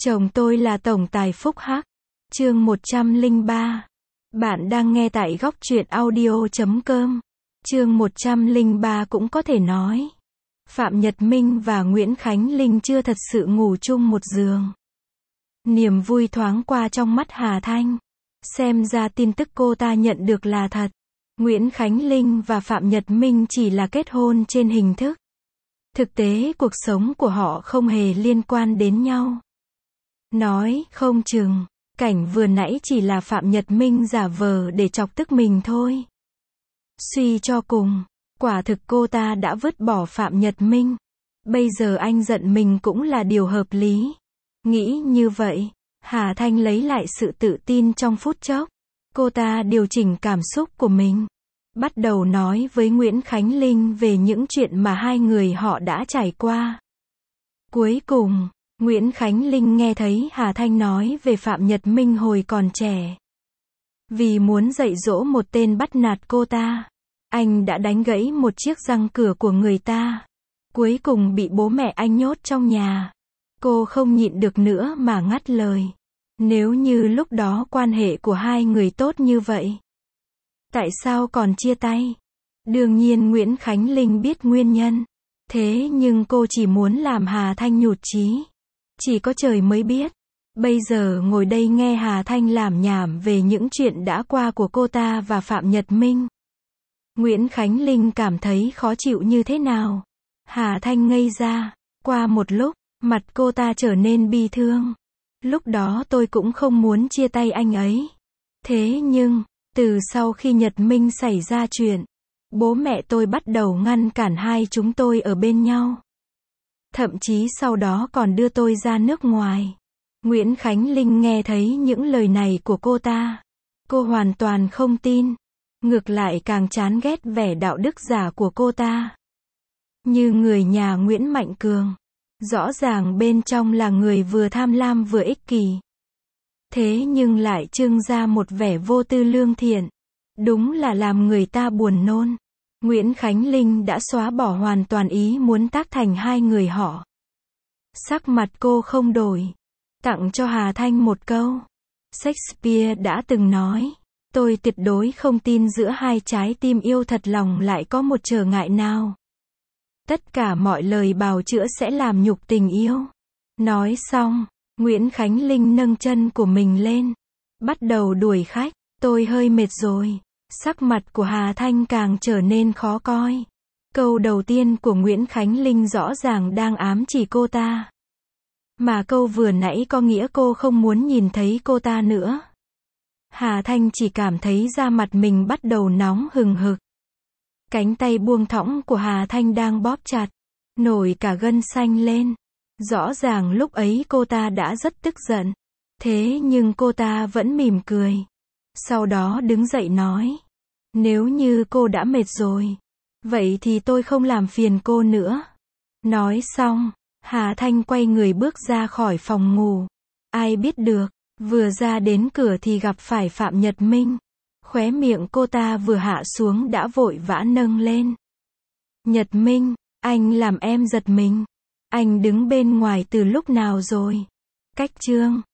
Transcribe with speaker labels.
Speaker 1: Chồng tôi là tổng tài phúc hắc. Chương 103. Bạn đang nghe tại góc truyện audio.com. Chương 103 cũng có thể nói. Phạm Nhật Minh và Nguyễn Khánh Linh chưa thật sự ngủ chung một giường. Niềm vui thoáng qua trong mắt Hà Thanh. Xem ra tin tức cô ta nhận được là thật. Nguyễn Khánh Linh và Phạm Nhật Minh chỉ là kết hôn trên hình thức. Thực tế cuộc sống của họ không hề liên quan đến nhau. Nói không chừng, cảnh vừa nãy chỉ là Phạm Nhật Minh giả vờ để chọc tức mình thôi. Suy cho cùng, quả thực cô ta đã vứt bỏ Phạm Nhật Minh. Bây giờ anh giận mình cũng là điều hợp lý. Nghĩ như vậy, Hà Thanh lấy lại sự tự tin trong phút chốc. Cô ta điều chỉnh cảm xúc của mình. Bắt đầu nói với Nguyễn Khánh Linh về những chuyện mà hai người họ đã trải qua. Cuối cùng, Nguyễn Khánh Linh nghe thấy Hà Thanh nói về Phạm Nhật Minh hồi còn trẻ. Vì muốn dạy dỗ một tên bắt nạt cô ta, anh đã đánh gãy một chiếc răng cửa của người ta. Cuối cùng bị bố mẹ anh nhốt trong nhà. Cô không nhịn được nữa mà ngắt lời. Nếu như lúc đó quan hệ của hai người tốt như vậy, tại sao còn chia tay? Đương nhiên Nguyễn Khánh Linh biết nguyên nhân. Thế nhưng cô chỉ muốn làm Hà Thanh nhụt chí. Chỉ có trời mới biết. Bây giờ ngồi đây nghe Hà Thanh lảm nhảm về những chuyện đã qua của cô ta và Phạm Nhật Minh. Nguyễn Khánh Linh cảm thấy khó chịu như thế nào. Hà Thanh ngây ra. Qua một lúc, mặt cô ta trở nên bi thương. Lúc đó tôi cũng không muốn chia tay anh ấy. Thế nhưng, từ sau khi Nhật Minh xảy ra chuyện, bố mẹ tôi bắt đầu ngăn cản hai chúng tôi ở bên nhau. Thậm chí sau đó còn đưa tôi ra nước ngoài. Nguyễn Khánh Linh nghe thấy những lời này của cô ta. Cô hoàn toàn không tin. Ngược lại càng chán ghét vẻ đạo đức giả của cô ta. Như người nhà Nguyễn Mạnh Cường. Rõ ràng bên trong là người vừa tham lam vừa ích kỷ. Thế nhưng lại trưng ra một vẻ vô tư lương thiện. Đúng là làm người ta buồn nôn. Nguyễn Khánh Linh đã xóa bỏ hoàn toàn ý muốn tác thành hai người họ. Sắc mặt cô không đổi. Tặng cho Hà Thanh một câu. Shakespeare đã từng nói. Tôi tuyệt đối không tin giữa hai trái tim yêu thật lòng lại có một trở ngại nào. Tất cả mọi lời bào chữa sẽ làm nhục tình yêu. Nói xong, Nguyễn Khánh Linh nâng chân của mình lên. Bắt đầu đuổi khách. Tôi hơi mệt rồi. Sắc mặt của Hà Thanh càng trở nên khó coi. Câu đầu tiên của Nguyễn Khánh Linh rõ ràng đang ám chỉ cô ta. Mà câu vừa nãy có nghĩa cô không muốn nhìn thấy cô ta nữa. Hà Thanh chỉ cảm thấy da mặt mình bắt đầu nóng hừng hực. Cánh tay buông thõng của Hà Thanh đang bóp chặt. Nổi cả gân xanh lên. Rõ ràng lúc ấy cô ta đã rất tức giận. Thế nhưng cô ta vẫn mỉm cười. Sau đó đứng dậy nói. Nếu như cô đã mệt rồi, vậy thì tôi không làm phiền cô nữa. Nói xong, Hà Thanh quay người bước ra khỏi phòng ngủ. Ai biết được, vừa ra đến cửa thì gặp phải Phạm Nhật Minh. Khóe miệng cô ta vừa hạ xuống đã vội vã nâng lên. Nhật Minh, anh làm em giật mình. Anh đứng bên ngoài từ lúc nào rồi? Cách chương